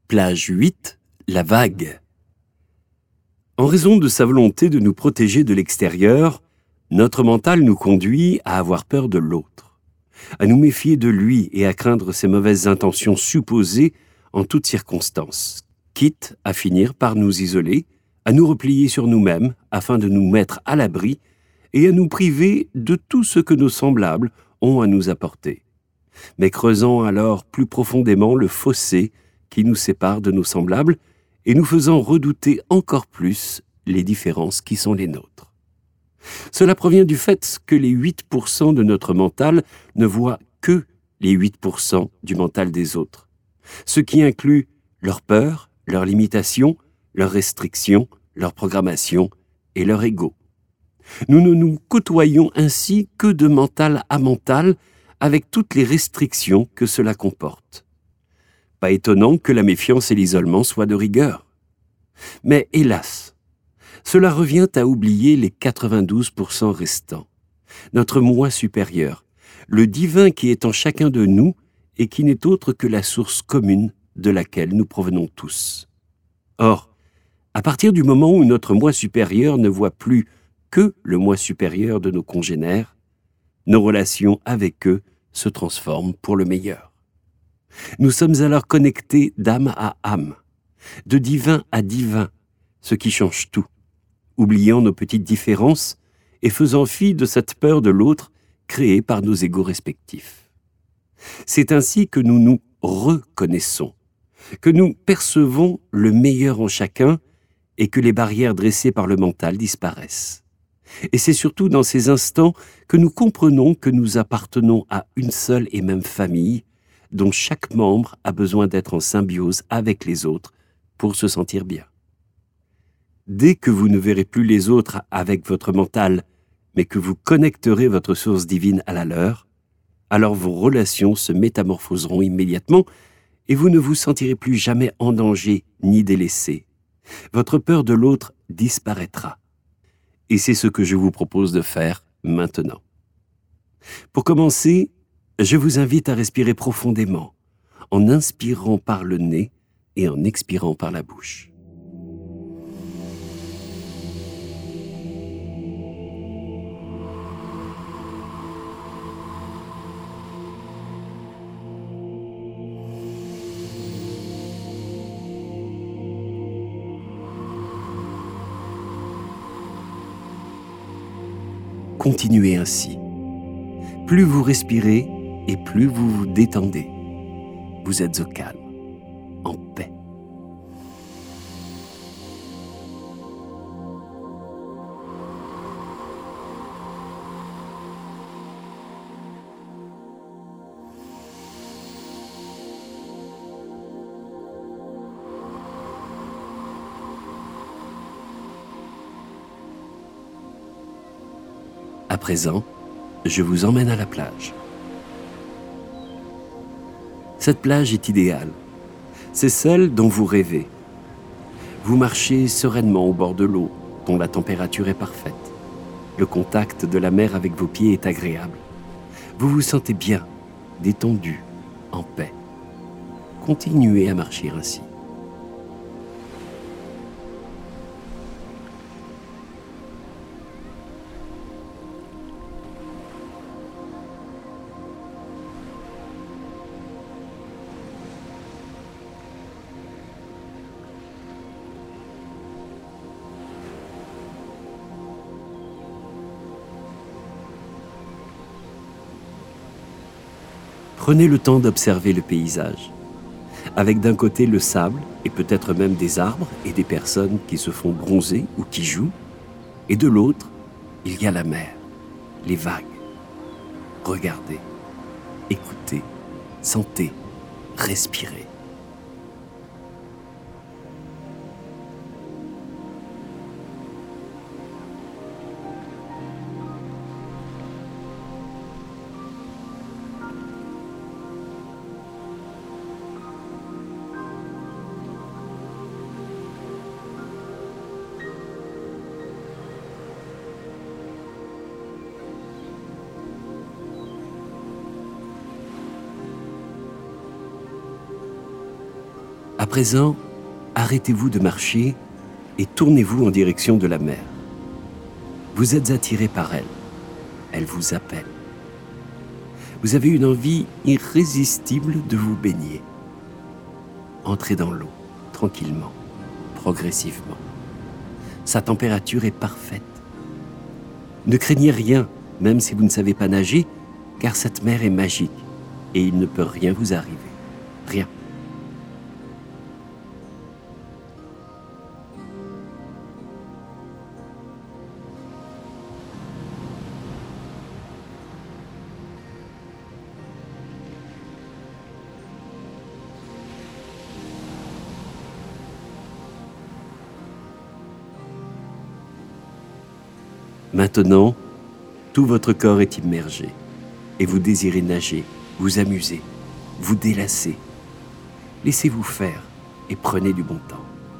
Plage 8, la vague. En raison de sa volonté de nous protéger de l'extérieur, notre mental nous conduit à avoir peur de l'autre, à nous méfier de lui et à craindre ses mauvaises intentions supposées en toutes circonstances, quitte à finir par nous isoler, à nous replier sur nous-mêmes afin de nous mettre à l'abri et à nous priver de tout ce que nos semblables ont à nous apporter, mais creusant alors plus profondément le fossé qui nous sépare de nos semblables et nous faisant redouter encore plus les différences qui sont les nôtres. Cela provient du fait que les 8% de notre mental ne voient que les 8% du mental des autres, ce qui inclut leurs peurs, leurs limitations, leurs restrictions, leur programmation et leur ego. Nous ne nous côtoyons ainsi que de mental à mental avec toutes les restrictions que cela comporte. Pas étonnant que la méfiance et l'isolement soient de rigueur. Mais hélas, cela revient à oublier les 92% restants, notre moi supérieur, le divin qui est en chacun de nous et qui n'est autre que la source commune de laquelle nous provenons tous. Or, à partir du moment où notre moi supérieur ne voit plus que le moi supérieur de nos congénères, nos relations avec eux se transforment pour le meilleur. Nous sommes alors connectés d'âme à âme, de divin à divin, ce qui change tout, oubliant nos petites différences et faisant fi de cette peur de l'autre créée par nos égos respectifs. C'est ainsi que nous nous reconnaissons, que nous percevons le meilleur en chacun et que les barrières dressées par le mental disparaissent. Et c'est surtout dans ces instants que nous comprenons que nous appartenons à une seule et même famille, dont chaque membre a besoin d'être en symbiose avec les autres pour se sentir bien. Dès que vous ne verrez plus les autres avec votre mental, mais que vous connecterez votre source divine à la leur, alors vos relations se métamorphoseront immédiatement et vous ne vous sentirez plus jamais en danger ni délaissé. Votre peur de l'autre disparaîtra. Et c'est ce que je vous propose de faire maintenant. Pour commencer, je vous invite à respirer profondément, en inspirant par le nez et en expirant par la bouche. Continuez ainsi. Plus vous respirez et plus vous vous détendez. Vous êtes au calme, en paix. À présent, je vous emmène à la plage. Cette plage est idéale. C'est celle dont vous rêvez. Vous marchez sereinement au bord de l'eau, dont la température est parfaite. Le contact de la mer avec vos pieds est agréable. Vous vous sentez bien, détendu, en paix. Continuez à marcher ainsi. Prenez le temps d'observer le paysage, avec d'un côté le sable et peut-être même des arbres et des personnes qui se font bronzer ou qui jouent, et de l'autre, il y a la mer, les vagues. Regardez, écoutez, sentez, respirez. présent, arrêtez-vous de marcher et tournez-vous en direction de la mer. Vous êtes attiré par elle. Elle vous appelle. Vous avez une envie irrésistible de vous baigner. Entrez dans l'eau, tranquillement, progressivement. Sa température est parfaite. Ne craignez rien, même si vous ne savez pas nager, car cette mer est magique et il ne peut rien vous arriver. Rien. Maintenant, tout votre corps est immergé et vous désirez nager, vous amuser, vous délasser. Laissez-vous faire et prenez du bon temps.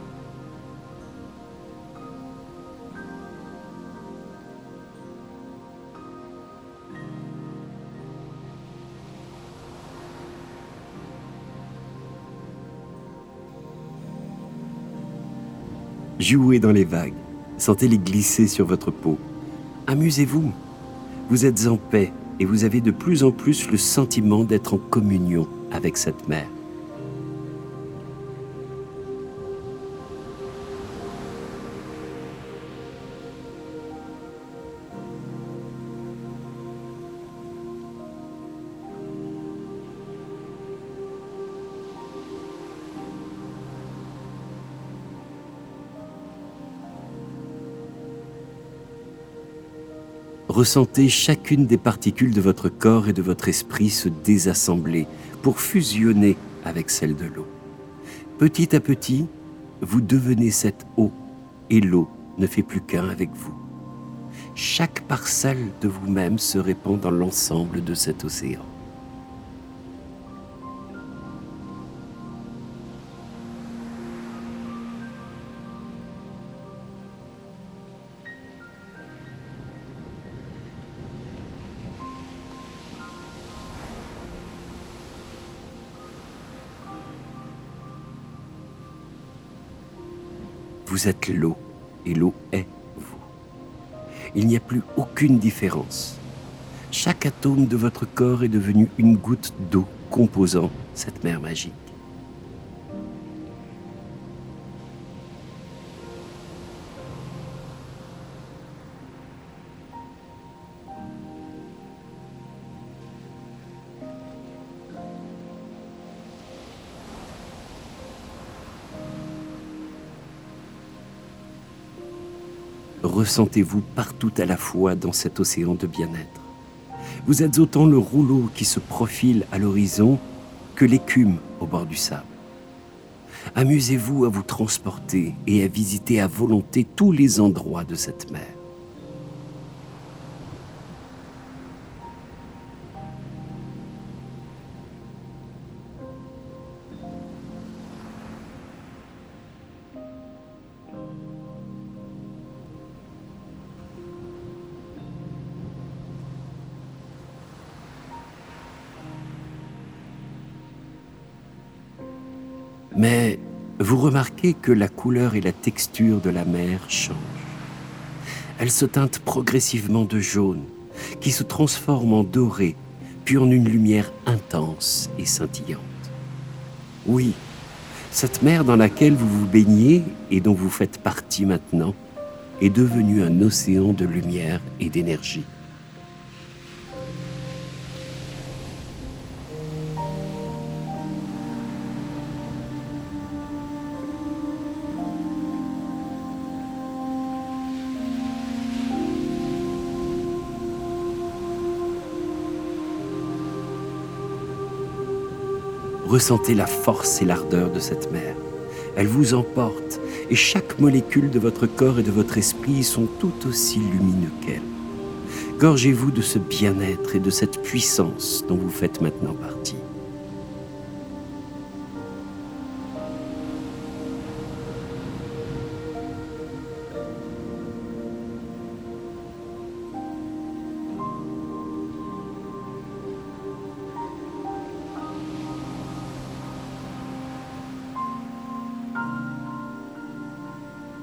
Jouez dans les vagues, sentez-les glisser sur votre peau. Amusez-vous, vous êtes en paix et vous avez de plus en plus le sentiment d'être en communion avec cette mer. Ressentez chacune des particules de votre corps et de votre esprit se désassembler pour fusionner avec celle de l'eau. Petit à petit, vous devenez cette eau et l'eau ne fait plus qu'un avec vous. Chaque parcelle de vous-même se répand dans l'ensemble de cet océan. Vous êtes l'eau et l'eau est vous. Il n'y a plus aucune différence. Chaque atome de votre corps est devenu une goutte d'eau composant cette mer magique. Ressentez-vous partout à la fois dans cet océan de bien-être. Vous êtes autant le rouleau qui se profile à l'horizon que l'écume au bord du sable. Amusez-vous à vous transporter et à visiter à volonté tous les endroits de cette mer. Mais vous remarquez que la couleur et la texture de la mer changent. Elle se teinte progressivement de jaune, qui se transforme en doré, puis en une lumière intense et scintillante. Oui, cette mer dans laquelle vous vous baignez et dont vous faites partie maintenant est devenue un océan de lumière et d'énergie. Ressentez la force et l'ardeur de cette mer. Elle vous emporte et chaque molécule de votre corps et de votre esprit sont tout aussi lumineux qu'elle. Gorgez-vous de ce bien-être et de cette puissance dont vous faites maintenant partie.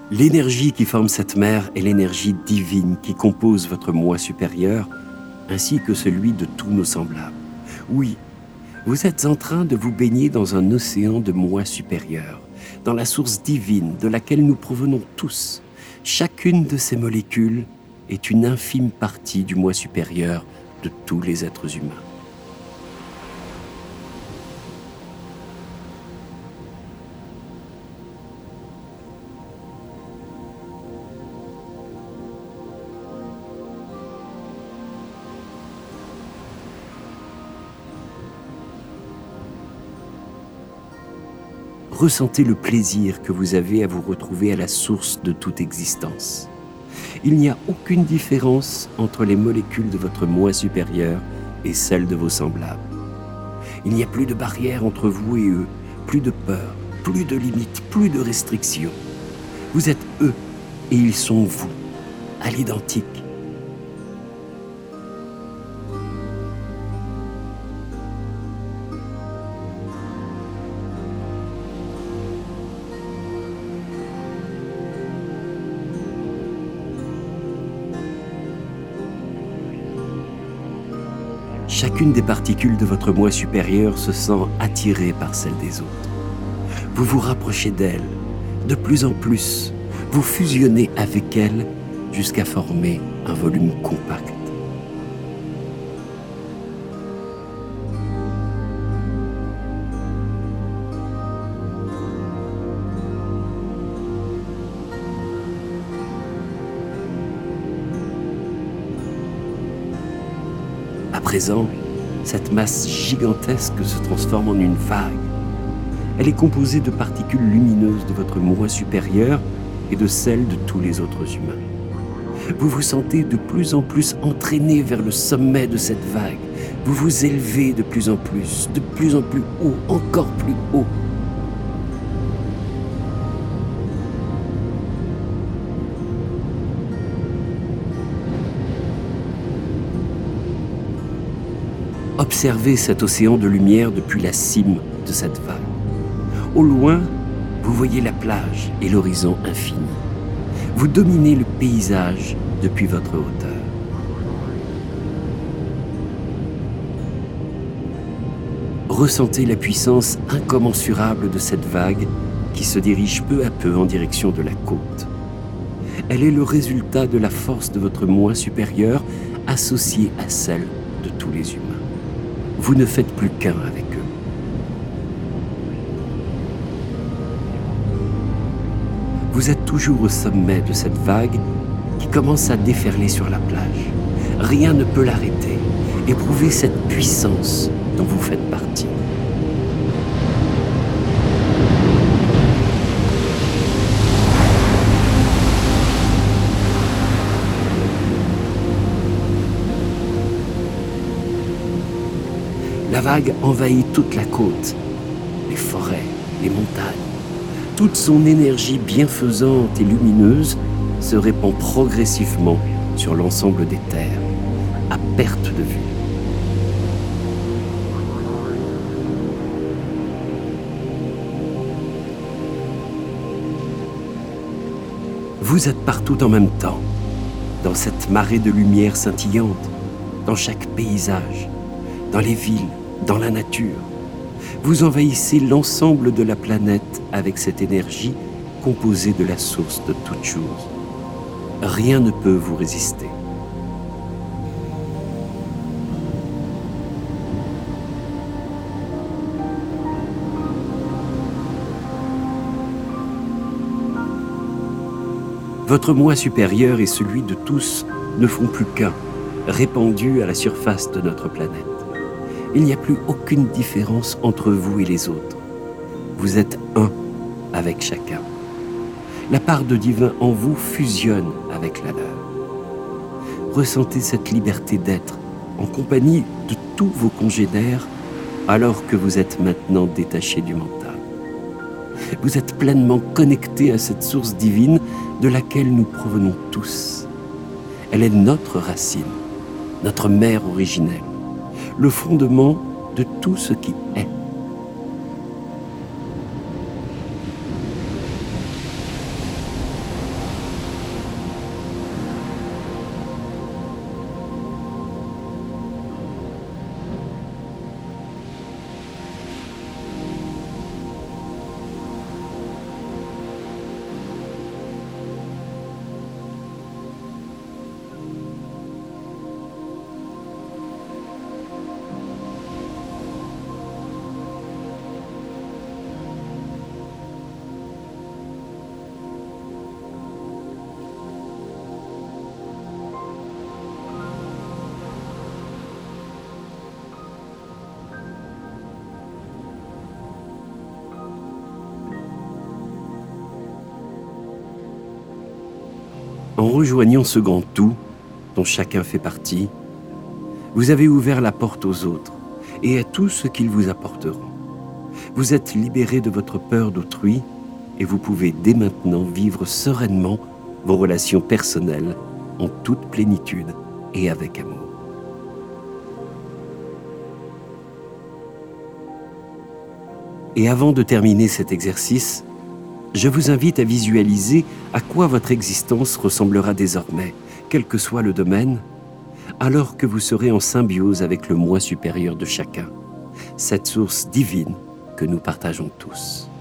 L'énergie qui forme cette mer est l'énergie divine qui compose votre moi supérieur, ainsi que celui de tous nos semblables. Oui, vous êtes en train de vous baigner dans un océan de moi supérieur, dans la source divine de laquelle nous provenons tous. Chacune de ces molécules est une infime partie du moi supérieur de tous les êtres humains. Ressentez le plaisir que vous avez à vous retrouver à la source de toute existence. Il n'y a aucune différence entre les molécules de votre moi supérieur et celles de vos semblables. Il n'y a plus de barrière entre vous et eux, plus de peur, plus de limites, plus de restrictions. Vous êtes eux et ils sont vous, à l'identique. Chacune des particules de votre moi supérieur se sent attirée par celle des autres. Vous vous rapprochez d'elles, de plus en plus. Vous fusionnez avec elles jusqu'à former un volume compact. À présent, cette masse gigantesque se transforme en une vague. Elle est composée de particules lumineuses de votre moi supérieur et de celles de tous les autres humains. Vous vous sentez de plus en plus entraîné vers le sommet de cette vague. Vous vous élevez de plus en plus haut, encore plus haut. Observez cet océan de lumière depuis la cime de cette vague. Au loin, vous voyez la plage et l'horizon infini. Vous dominez le paysage depuis votre hauteur. Ressentez la puissance incommensurable de cette vague qui se dirige peu à peu en direction de la côte. Elle est le résultat de la force de votre moi supérieur associée à celle de tous les humains. Vous ne faites plus qu'un avec eux. Vous êtes toujours au sommet de cette vague qui commence à déferler sur la plage. Rien ne peut l'arrêter. Éprouvez cette puissance dont vous faites partie. La vague envahit toute la côte, les forêts, les montagnes. Toute son énergie bienfaisante et lumineuse se répand progressivement sur l'ensemble des terres, à perte de vue. Vous êtes partout en même temps, dans cette marée de lumière scintillante, dans chaque paysage, dans les villes, dans la nature. Vous envahissez l'ensemble de la planète avec cette énergie composée de la source de toutes choses. Rien ne peut vous résister. Votre moi supérieur et celui de tous ne font plus qu'un, répandus à la surface de notre planète. Il n'y a plus aucune différence entre vous et les autres. Vous êtes un avec chacun. La part de divin en vous fusionne avec la leur. Ressentez cette liberté d'être en compagnie de tous vos congénères alors que vous êtes maintenant détaché du mental. Vous êtes pleinement connecté à cette source divine de laquelle nous provenons tous. Elle est notre racine, notre mère originelle, le fondement de tout ce qui est. En rejoignant ce grand tout, dont chacun fait partie, vous avez ouvert la porte aux autres et à tout ce qu'ils vous apporteront. Vous êtes libérés de votre peur d'autrui et vous pouvez dès maintenant vivre sereinement vos relations personnelles en toute plénitude et avec amour. Et avant de terminer cet exercice, je vous invite à visualiser à quoi votre existence ressemblera désormais, quel que soit le domaine, alors que vous serez en symbiose avec le moi supérieur de chacun, cette source divine que nous partageons tous.